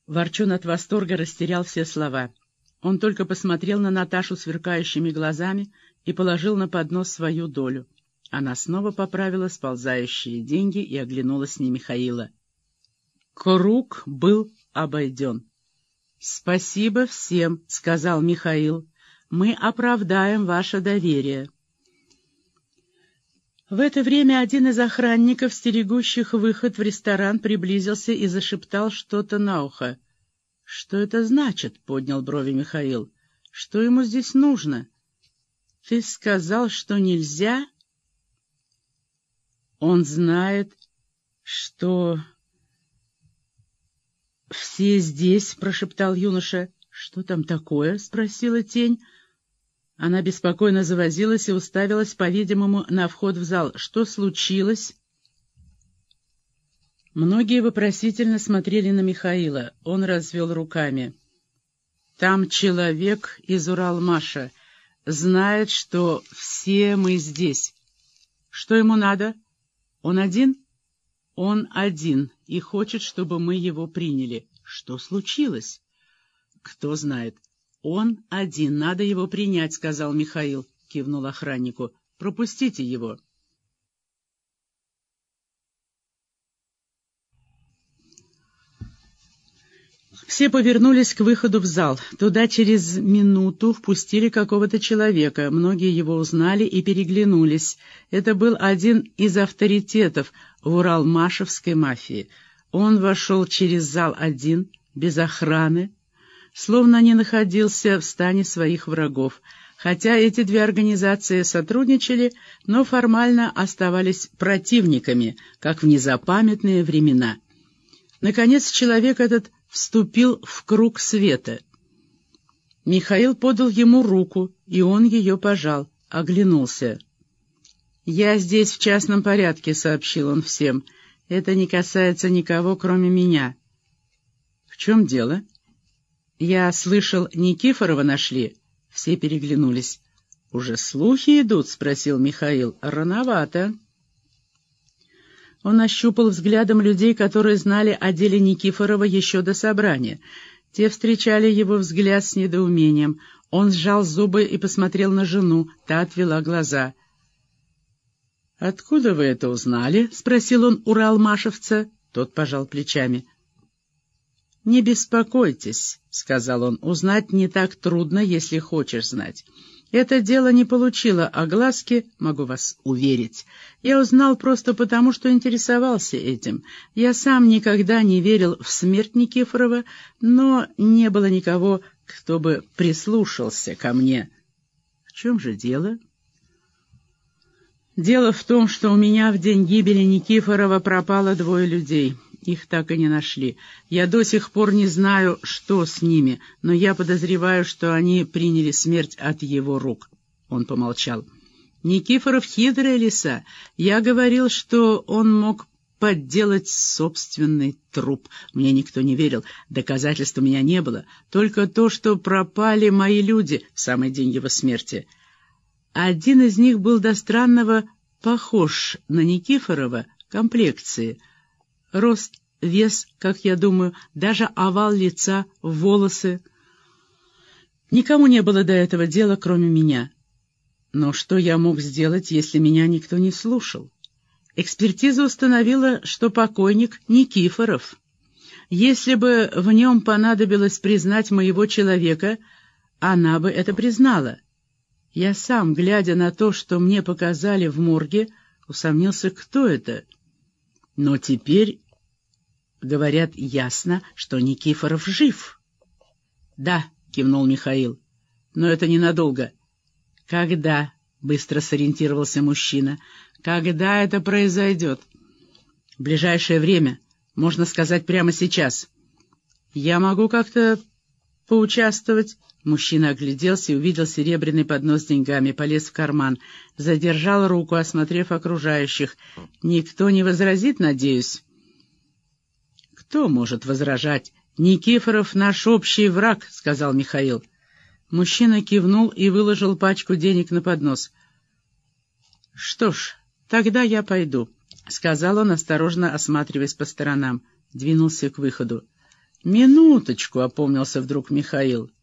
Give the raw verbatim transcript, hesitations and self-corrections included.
Ворчун от восторга растерял все слова. Он только посмотрел на Наташу сверкающими глазами и положил на поднос свою долю. Она снова поправила сползающие деньги и оглянулась на Михаила. Круг был обойден. «Спасибо всем», — сказал Михаил. «Мы оправдаем ваше доверие». В это время один из охранников, стерегущих выход в ресторан, приблизился и зашептал что-то на ухо. «Что это значит?» — поднял брови Михаил. «Что ему здесь нужно?» «Ты сказал, что нельзя?» «Он знает, что...» «Все здесь», — прошептал юноша. «Что там такое?» — спросила тень. Она беспокойно завозилась и уставилась, по-видимому, на вход в зал. «Что случилось?» Многие вопросительно смотрели на Михаила. Он развел руками. «Там человек из Уралмаша. Знает, что все мы здесь. Что ему надо? Он один?» «Он один и хочет, чтобы мы его приняли». «Что случилось?» «Кто знает. Он один. Надо его принять», — сказал Михаил, кивнул охраннику. «Пропустите его». Все повернулись к выходу в зал. Туда через минуту впустили какого-то человека. Многие его узнали и переглянулись. Это был один из авторитетов в уралмашевской мафии. Он вошел через зал один, без охраны, словно не находился в стане своих врагов. Хотя эти две организации сотрудничали, но формально оставались противниками, как в незапамятные времена. Наконец человек этот вступил в круг света. Михаил подал ему руку, и он ее пожал, оглянулся. «Я здесь в частном порядке», — сообщил он всем. «Это не касается никого, кроме меня». «В чем дело?» «Я слышал, Никифорова нашли». Все переглянулись. «Уже слухи идут?» — спросил Михаил. «Рановато». Он ощупал взглядом людей, которые знали о деле Никифорова еще до собрания. Те встречали его взгляд с недоумением. Он сжал зубы и посмотрел на жену. Та отвела глаза. «Откуда вы это узнали?» — спросил он уралмашевца. Тот пожал плечами. «Не беспокойтесь», — сказал он, — «узнать не так трудно, если хочешь знать. Это дело не получило огласки, могу вас уверить. Я узнал просто потому, что интересовался этим. Я сам никогда не верил в смерть Никифорова, но не было никого, кто бы прислушался ко мне». «В чем же дело?» «Дело в том, что у меня в день гибели Никифорова пропало двое людей. Их так и не нашли. Я до сих пор не знаю, что с ними, но я подозреваю, что они приняли смерть от его рук». Он помолчал. «Никифоров хитрая лиса. Я говорил, что он мог подделать собственный труп. Мне никто не верил. Доказательств у меня не было. Только то, что пропали мои люди в самый день его смерти. Один из них был до странного похож на Никифорова комплекции. Рост, вес, как я думаю, даже овал лица, волосы. Никому не было до этого дела, кроме меня. Но что я мог сделать, если меня никто не слушал? Экспертиза установила, что покойник Никифоров. Если бы в нем понадобилось признать моего человека, она бы это признала. Я сам, глядя на то, что мне показали в морге, усомнился, кто это. Но теперь, говорят, ясно, что Никифоров жив. — Да, — кивнул Михаил, — но это ненадолго. — Когда? — быстро сориентировался мужчина. — Когда это произойдет? — В ближайшее время, можно сказать, прямо сейчас. — Я могу как-то поучаствовать? Мужчина огляделся и увидел серебряный поднос с деньгами, полез в карман, задержал руку, осмотрев окружающих. «Никто не возразит, надеюсь?» «Кто может возражать? Никифоров — наш общий враг», — сказал Михаил. Мужчина кивнул и выложил пачку денег на поднос. «Что ж, тогда я пойду», — сказал он, осторожно осматриваясь по сторонам. Двинулся к выходу. «Минуточку», — опомнился вдруг Михаил.